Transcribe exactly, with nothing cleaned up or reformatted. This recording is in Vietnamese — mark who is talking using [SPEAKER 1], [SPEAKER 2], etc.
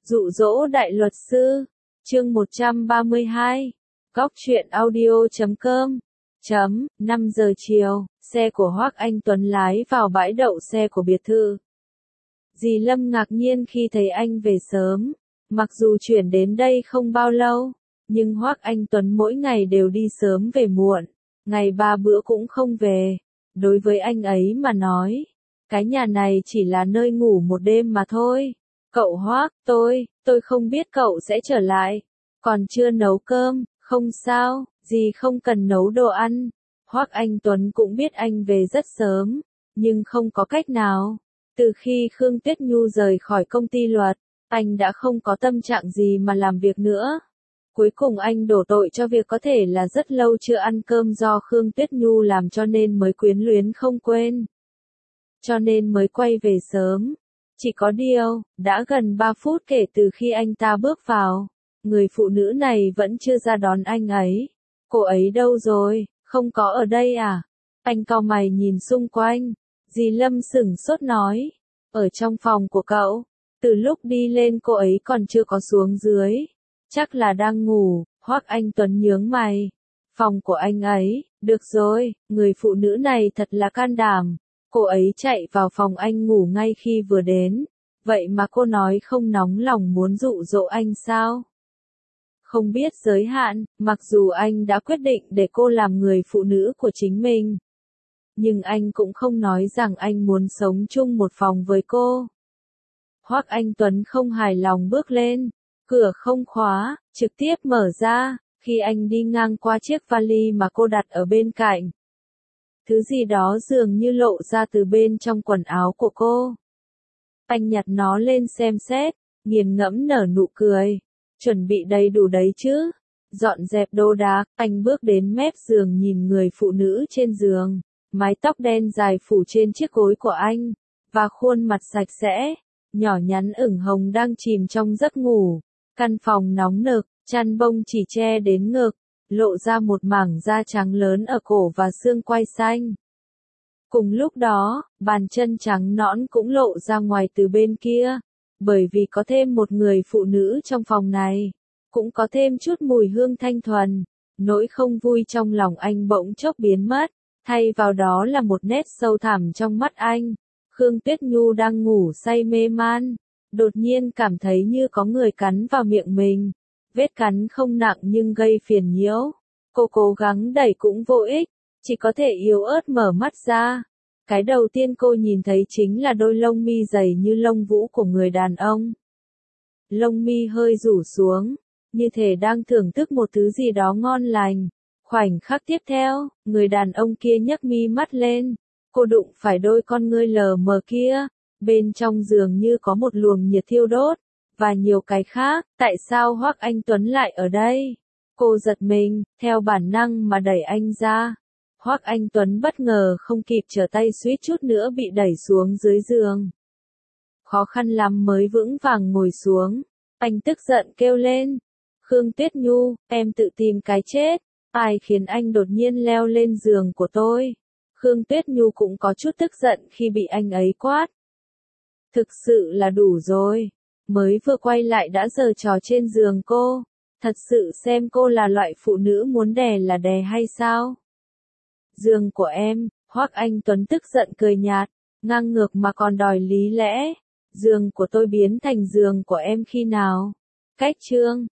[SPEAKER 1] Dụ dỗ đại luật sư, chương một trăm ba mươi hai, góc truyện audio chấm com, chấm, năm giờ chiều, xe của Hoắc Anh Tuấn lái vào bãi đậu xe của biệt thự. Dì Lâm ngạc nhiên khi thấy anh về sớm, mặc dù chuyển đến đây không bao lâu, nhưng Hoắc Anh Tuấn mỗi ngày đều đi sớm về muộn, ngày ba bữa cũng không về. Đối với anh ấy mà nói, cái nhà này chỉ là nơi ngủ một đêm mà thôi. Cậu Hoắc, tôi, tôi không biết cậu sẽ trở lại, còn chưa nấu cơm, không sao, dì không cần nấu đồ ăn. Hoắc Anh Tuấn cũng biết anh về rất sớm, nhưng không có cách nào. Từ khi Khương Tuyết Nhu rời khỏi công ty luật, anh đã không có tâm trạng gì mà làm việc nữa. Cuối cùng anh đổ tội cho việc có thể là rất lâu chưa ăn cơm do Khương Tuyết Nhu làm cho nên mới quyến luyến không quên. Cho nên mới quay về sớm. Chỉ có điều, đã gần ba phút kể từ khi anh ta bước vào, người phụ nữ này vẫn chưa ra đón anh ấy. Cô ấy đâu rồi, không có ở đây à? Anh cau mày nhìn xung quanh, dì Lâm sửng sốt nói, ở trong phòng của cậu, từ lúc đi lên cô ấy còn chưa có xuống dưới, chắc là đang ngủ. Hoắc Anh Tuấn nhướng mày, phòng của anh ấy, được rồi, người phụ nữ này thật là can đảm. Cô ấy chạy vào phòng anh ngủ ngay khi vừa đến, vậy mà cô nói không nóng lòng muốn dụ dỗ anh sao? Không biết giới hạn, mặc dù anh đã quyết định để cô làm người phụ nữ của chính mình. Nhưng anh cũng không nói rằng anh muốn sống chung một phòng với cô. Hoắc Anh Tuấn không hài lòng bước lên, cửa không khóa, trực tiếp mở ra, khi anh đi ngang qua chiếc vali mà cô đặt ở bên cạnh. Thứ gì đó dường như lộ ra từ bên trong quần áo của cô. Anh nhặt nó lên xem xét, nghiền ngẫm nở nụ cười. Chuẩn bị đầy đủ đấy chứ. Dọn dẹp đồ đạc, anh bước đến mép giường nhìn người phụ nữ trên giường. Mái tóc đen dài phủ trên chiếc gối của anh, và khuôn mặt sạch sẽ, nhỏ nhắn ửng hồng đang chìm trong giấc ngủ. Căn phòng nóng nực, chăn bông chỉ che đến ngực, lộ ra một mảng da trắng lớn ở cổ và xương quai xanh. Cùng lúc đó, bàn chân trắng nõn cũng lộ ra ngoài từ bên kia, bởi vì có thêm một người phụ nữ trong phòng này, cũng có thêm chút mùi hương thanh thuần. Nỗi không vui trong lòng anh bỗng chốc biến mất, thay vào đó là một nét sâu thẳm trong mắt anh. Khương Tuyết Nhu đang ngủ say mê man, đột nhiên cảm thấy như có người cắn vào miệng mình. Vết cắn không nặng nhưng gây phiền nhiễu. Cô cố gắng đẩy cũng vô ích, chỉ có thể yếu ớt mở mắt ra. Cái đầu tiên cô nhìn thấy chính là đôi lông mi dày như lông vũ của người đàn ông. Lông mi hơi rủ xuống, như thể đang thưởng thức một thứ gì đó ngon lành. Khoảnh khắc tiếp theo, người đàn ông kia nhấc mi mắt lên. Cô đụng phải đôi con ngươi lờ mờ kia. Bên trong dường như có một luồng nhiệt thiêu đốt. Và nhiều cái khác, tại sao Hoắc Anh Tuấn lại ở đây? Cô giật mình, theo bản năng mà đẩy anh ra. Hoắc Anh Tuấn bất ngờ không kịp trở tay suýt chút nữa bị đẩy xuống dưới giường. Khó khăn lắm mới vững vàng ngồi xuống. Anh tức giận kêu lên. Khương Tuyết Nhu, em tự tìm cái chết. Ai khiến anh đột nhiên leo lên giường của tôi? Khương Tuyết Nhu cũng có chút tức giận khi bị anh ấy quát. Thực sự là đủ rồi. Mới vừa quay lại đã giở trò trên giường cô. Thật sự xem cô là loại phụ nữ muốn đè là đè hay sao? Giường của em, Hoắc Anh Tuấn tức giận cười nhạt, ngang ngược mà còn đòi lý lẽ. Giường của tôi biến thành giường của em khi nào? Cách chương,